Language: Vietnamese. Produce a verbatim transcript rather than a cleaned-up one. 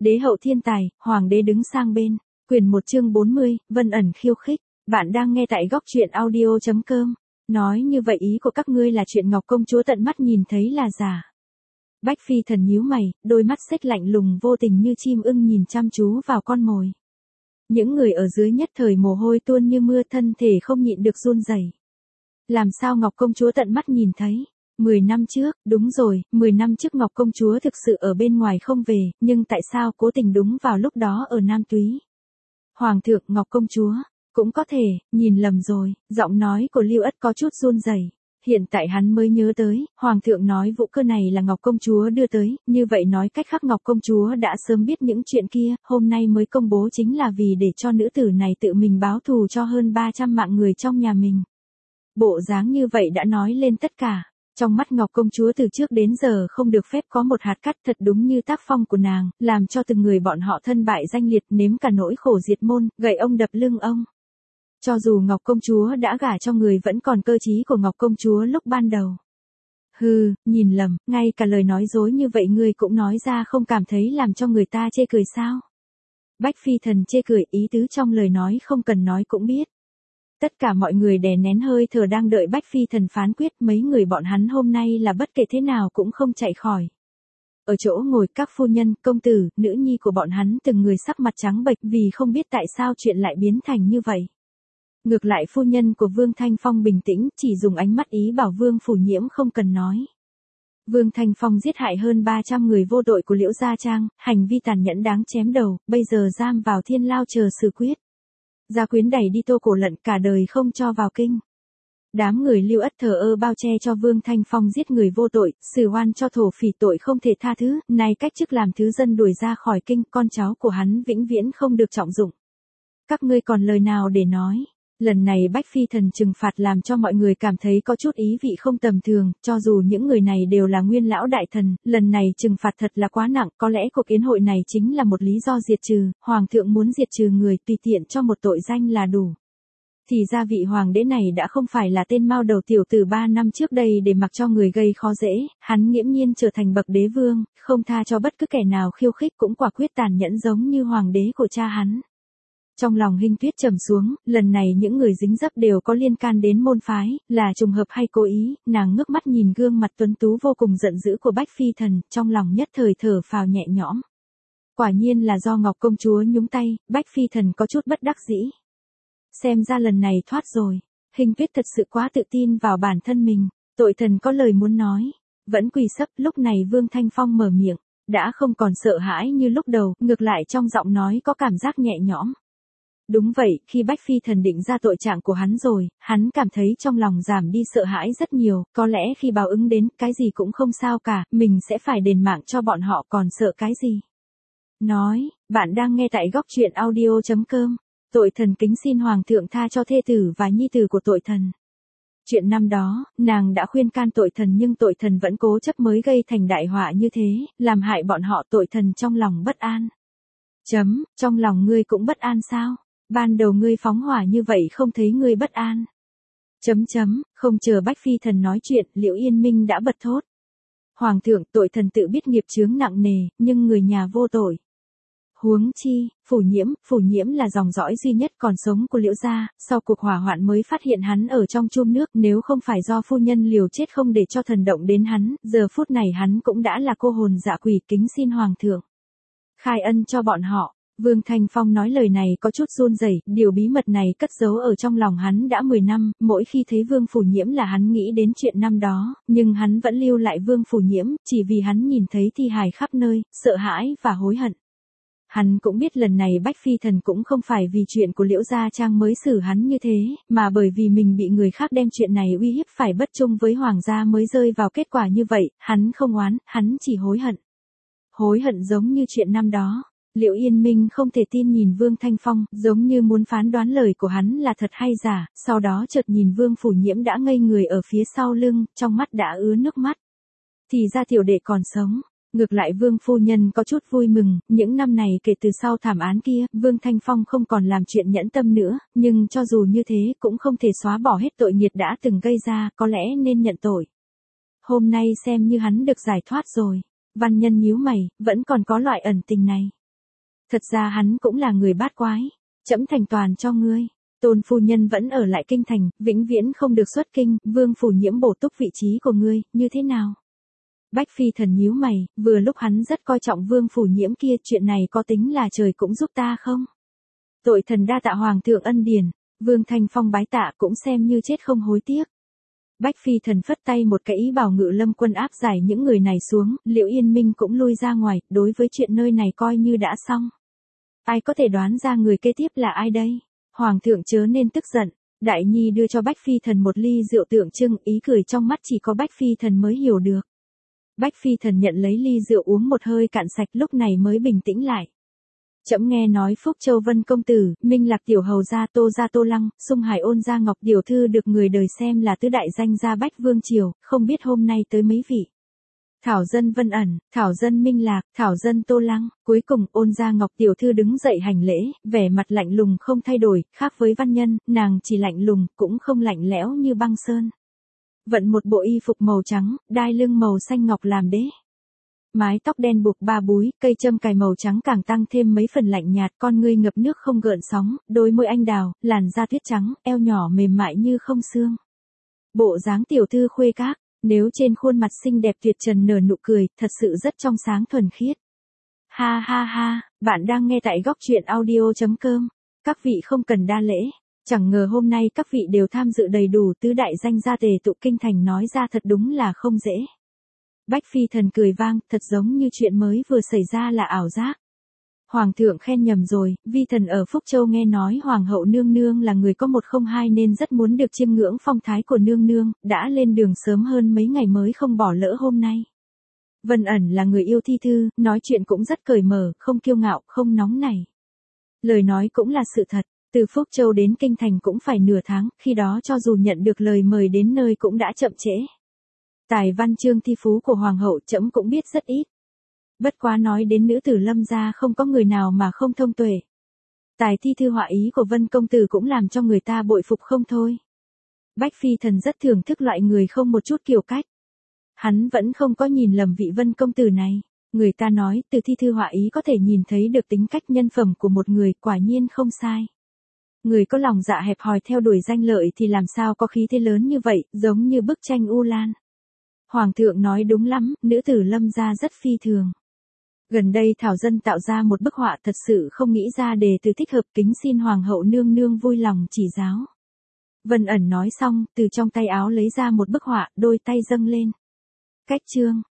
Đế hậu thiên tài, hoàng đế đứng sang bên. Quyền một chương bốn mươi, Vân ẩn khiêu khích. Bạn đang nghe tại góc truyện audio chấm com. Nói như vậy ý của các ngươi là chuyện Ngọc công chúa tận mắt nhìn thấy là giả. Bách Phi Thần nhíu mày, đôi mắt xếch lạnh lùng vô tình như chim ưng nhìn chăm chú vào con mồi. Những người ở dưới nhất thời mồ hôi tuôn như mưa, thân thể không nhịn được run rẩy. Làm sao Ngọc công chúa tận mắt nhìn thấy? Mười năm trước, đúng rồi, mười năm trước Ngọc công chúa thực sự ở bên ngoài không về, nhưng tại sao cố tình đúng vào lúc đó ở Nam Túy? Hoàng thượng, Ngọc công chúa, cũng có thể, nhìn lầm rồi, giọng nói của Lưu Ất có chút run rẩy. Hiện tại hắn mới nhớ tới, Hoàng thượng nói vũ cơ này là Ngọc công chúa đưa tới, như vậy nói cách khác Ngọc công chúa đã sớm biết những chuyện kia, hôm nay mới công bố chính là vì để cho nữ tử này tự mình báo thù cho hơn ba trăm mạng người trong nhà mình. Bộ dáng như vậy đã nói lên tất cả. Trong mắt Ngọc công chúa từ trước đến giờ không được phép có một hạt cát, thật đúng như tác phong của nàng, làm cho từng người bọn họ thân bại danh liệt, nếm cả nỗi khổ diệt môn, gậy ông đập lưng ông. Cho dù Ngọc công chúa đã gả cho người vẫn còn cơ trí của Ngọc công chúa lúc ban đầu. Hừ, nhìn lầm, ngay cả lời nói dối như vậy ngươi cũng nói ra, không cảm thấy làm cho người ta chê cười sao? Bách Phi Thần chê cười, ý tứ trong lời nói không cần nói cũng biết. Tất cả mọi người đè nén hơi thở đang đợi Bách Phi Thần phán quyết, mấy người bọn hắn hôm nay là bất kể thế nào cũng không chạy khỏi. Ở chỗ ngồi các phu nhân, công tử, nữ nhi của bọn hắn từng người sắc mặt trắng bệch vì không biết tại sao chuyện lại biến thành như vậy. Ngược lại phu nhân của Vương Thanh Phong bình tĩnh, chỉ dùng ánh mắt ý bảo Vương Phủ Nhiễm không cần nói. Vương Thanh Phong giết hại hơn ba trăm người vô tội của Liễu Gia Trang, hành vi tàn nhẫn đáng chém đầu, bây giờ giam vào thiên lao chờ xử quyết. Gia Quyến đẩy đi Tô Cổ Lận, cả đời không cho vào kinh. Đám người Lưu Ất thờ ơ bao che cho Vương Thanh Phong giết người vô tội, xử oan cho thổ phỉ tội không thể tha thứ, nay cách chức làm thứ dân đuổi ra khỏi kinh, con cháu của hắn vĩnh viễn không được trọng dụng. Các ngươi còn lời nào để nói? Lần này Bách Phi Thần trừng phạt làm cho mọi người cảm thấy có chút ý vị không tầm thường, cho dù những người này đều là nguyên lão đại thần, lần này trừng phạt thật là quá nặng, có lẽ cuộc yến hội này chính là một lý do diệt trừ, Hoàng thượng muốn diệt trừ người tùy tiện cho một tội danh là đủ. Thì ra vị hoàng đế này đã không phải là tên mao đầu tiểu tử ba năm trước đây để mặc cho người gây khó dễ, hắn nghiễm nhiên trở thành bậc đế vương, không tha cho bất cứ kẻ nào khiêu khích, cũng quả quyết tàn nhẫn giống như hoàng đế của cha hắn. Trong lòng Hinh Tuyết trầm xuống, lần này những người dính dấp đều có liên can đến môn phái, là trùng hợp hay cố ý, nàng ngước mắt nhìn gương mặt tuấn tú vô cùng giận dữ của Bách Phi Thần, trong lòng nhất thời thở phào nhẹ nhõm. Quả nhiên là do Ngọc công chúa nhúng tay, Bách Phi Thần có chút bất đắc dĩ. Xem ra lần này thoát rồi, Hinh Tuyết thật sự quá tự tin vào bản thân mình, tội thần có lời muốn nói, vẫn quỳ sấp, lúc này Vương Thanh Phong mở miệng, đã không còn sợ hãi như lúc đầu, ngược lại trong giọng nói có cảm giác nhẹ nhõm. Đúng vậy, khi Bách Phi Thần định ra tội trạng của hắn rồi, hắn cảm thấy trong lòng giảm đi sợ hãi rất nhiều, có lẽ khi báo ứng đến, cái gì cũng không sao cả, mình sẽ phải đền mạng cho bọn họ, còn sợ cái gì. Nói, bạn đang nghe tại góc truyện audio chấm com, tội thần kính xin Hoàng thượng tha cho thê tử và nhi tử của tội thần. Chuyện năm đó, nàng đã khuyên can tội thần nhưng tội thần vẫn cố chấp mới gây thành đại họa như thế, làm hại bọn họ, tội thần trong lòng bất an. Chấm, trong lòng ngươi cũng bất an sao? Ban đầu ngươi phóng hỏa như vậy không thấy ngươi bất an. Chấm chấm, không chờ Bách Phi Thần nói chuyện, Liễu Yên Minh đã bật thốt. Hoàng thượng, tội thần tự biết nghiệp chướng nặng nề, nhưng người nhà vô tội. Huống chi, Phủ Nhiễm, Phủ Nhiễm là dòng dõi duy nhất còn sống của Liễu gia, sau cuộc hỏa hoạn mới phát hiện hắn ở trong chum nước, nếu không phải do phu nhân liều chết không để cho thần động đến hắn, giờ phút này hắn cũng đã là cô hồn dạ quỷ, kính xin Hoàng thượng khai ân cho bọn họ. Vương Thanh Phong nói lời này có chút run rẩy, điều bí mật này cất giấu ở trong lòng hắn đã mười năm, mỗi khi thấy Vương Phủ Nhiễm là hắn nghĩ đến chuyện năm đó, nhưng hắn vẫn lưu lại Vương Phủ Nhiễm, chỉ vì hắn nhìn thấy thi hài khắp nơi, sợ hãi và hối hận. Hắn cũng biết lần này Bách Phi Thần cũng không phải vì chuyện của Liễu Gia Trang mới xử hắn như thế, mà bởi vì mình bị người khác đem chuyện này uy hiếp phải bất trung với Hoàng gia mới rơi vào kết quả như vậy, hắn không oán, hắn chỉ hối hận. Hối hận giống như chuyện năm đó. Liễu Yên Minh không thể tin nhìn Vương Thanh Phong, giống như muốn phán đoán lời của hắn là thật hay giả, sau đó chợt nhìn Vương Phủ Nhiễm đã ngây người ở phía sau lưng, trong mắt đã ứa nước mắt. Thì ra tiểu đệ còn sống. Ngược lại Vương phu nhân có chút vui mừng, những năm này kể từ sau thảm án kia, Vương Thanh Phong không còn làm chuyện nhẫn tâm nữa, nhưng cho dù như thế cũng không thể xóa bỏ hết tội nghiệt đã từng gây ra, có lẽ nên nhận tội. Hôm nay xem như hắn được giải thoát rồi. Văn Nhân nhíu mày, vẫn còn có loại ẩn tình này. Thật ra hắn cũng là người bát quái. Trẫm thành toàn cho ngươi. Tôn phu nhân vẫn ở lại kinh thành, vĩnh viễn không được xuất kinh, Vương Phủ Nhiễm bổ túc vị trí của ngươi, như thế nào? Bách Phi Thần nhíu mày, vừa lúc hắn rất coi trọng Vương Phủ Nhiễm kia, chuyện này có tính là trời cũng giúp ta không? Tội thần đa tạ hoàng thượng ân điển, Vương Thanh Phong bái tạ cũng xem như chết không hối tiếc. Bách Phi Thần phất tay một cái ý bảo Ngự Lâm quân áp giải những người này xuống, Liễu Yên Minh cũng lui ra ngoài, đối với chuyện nơi này coi như đã xong. Ai có thể đoán ra người kế tiếp là ai đây? Hoàng thượng chớ nên tức giận. Đại Nhi đưa cho Bách Phi Thần một ly rượu tượng trưng, ý cười trong mắt chỉ có Bách Phi Thần mới hiểu được. Bách Phi Thần nhận lấy ly rượu uống một hơi cạn sạch, lúc này mới bình tĩnh lại. Trẫm nghe nói Phúc Châu Vân công tử, Minh Lạc tiểu hầu gia Tô gia Tô Lăng, Sung Hải Ôn gia Ngọc tiểu thư được người đời xem là tứ đại danh gia Bách Vương triều, không biết hôm nay tới mấy vị. Thảo dân Vân Ẩn, Thảo dân Minh Lạc, Thảo dân Tô Lăng, cuối cùng Ôn gia Ngọc tiểu thư đứng dậy hành lễ, vẻ mặt lạnh lùng không thay đổi, khác với văn nhân, nàng chỉ lạnh lùng, cũng không lạnh lẽo như băng sơn. Vận một bộ y phục màu trắng, đai lưng màu xanh ngọc làm đế. Mái tóc đen buộc ba búi, cây châm cài màu trắng càng tăng thêm mấy phần lạnh nhạt, con ngươi ngập nước không gợn sóng, đôi môi anh đào, làn da tuyết trắng, eo nhỏ mềm mại như không xương. Bộ dáng tiểu thư khuê các, nếu trên khuôn mặt xinh đẹp tuyệt trần nở nụ cười, thật sự rất trong sáng thuần khiết. Ha ha ha, bạn đang nghe tại góc truyện audio chấm com. Các vị không cần đa lễ, chẳng ngờ hôm nay các vị đều tham dự đầy đủ, tứ đại danh gia tề tụ kinh thành, nói ra thật đúng là không dễ. Bách Phi Thần cười vang, thật giống như chuyện mới vừa xảy ra là ảo giác. Hoàng thượng khen nhầm rồi, vi thần ở Phúc Châu nghe nói Hoàng hậu nương nương là người có một không hai nên rất muốn được chiêm ngưỡng phong thái của nương nương, đã lên đường sớm hơn mấy ngày mới không bỏ lỡ hôm nay. Vân Ẩn là người yêu thi thư, nói chuyện cũng rất cởi mở, không kiêu ngạo, không nóng nảy. Lời nói cũng là sự thật, từ Phúc Châu đến Kinh Thành cũng phải nửa tháng, khi đó cho dù nhận được lời mời đến nơi cũng đã chậm trễ. Tài văn chương thi phú của Hoàng hậu trẫm cũng biết rất ít. Bất quá nói đến nữ tử Lâm gia không có người nào mà không thông tuệ. Tài thi thư họa ý của Vân công tử cũng làm cho người ta bội phục không thôi. Bách Phi Thần rất thưởng thức loại người không một chút kiêu cách. Hắn vẫn không có nhìn lầm vị Vân công tử này. Người ta nói từ thi thư họa ý có thể nhìn thấy được tính cách nhân phẩm của một người, quả nhiên không sai. Người có lòng dạ hẹp hòi theo đuổi danh lợi thì làm sao có khí thế lớn như vậy, giống như bức tranh U Lan. Hoàng thượng nói đúng lắm, nữ tử Lâm gia rất phi thường. Gần đây Thảo dân tạo ra một bức họa, thật sự không nghĩ ra đề từ thích hợp, kính xin Hoàng hậu nương nương vui lòng chỉ giáo. Vân Ẩn nói xong, từ trong tay áo lấy ra một bức họa, đôi tay dâng lên. Cách chương,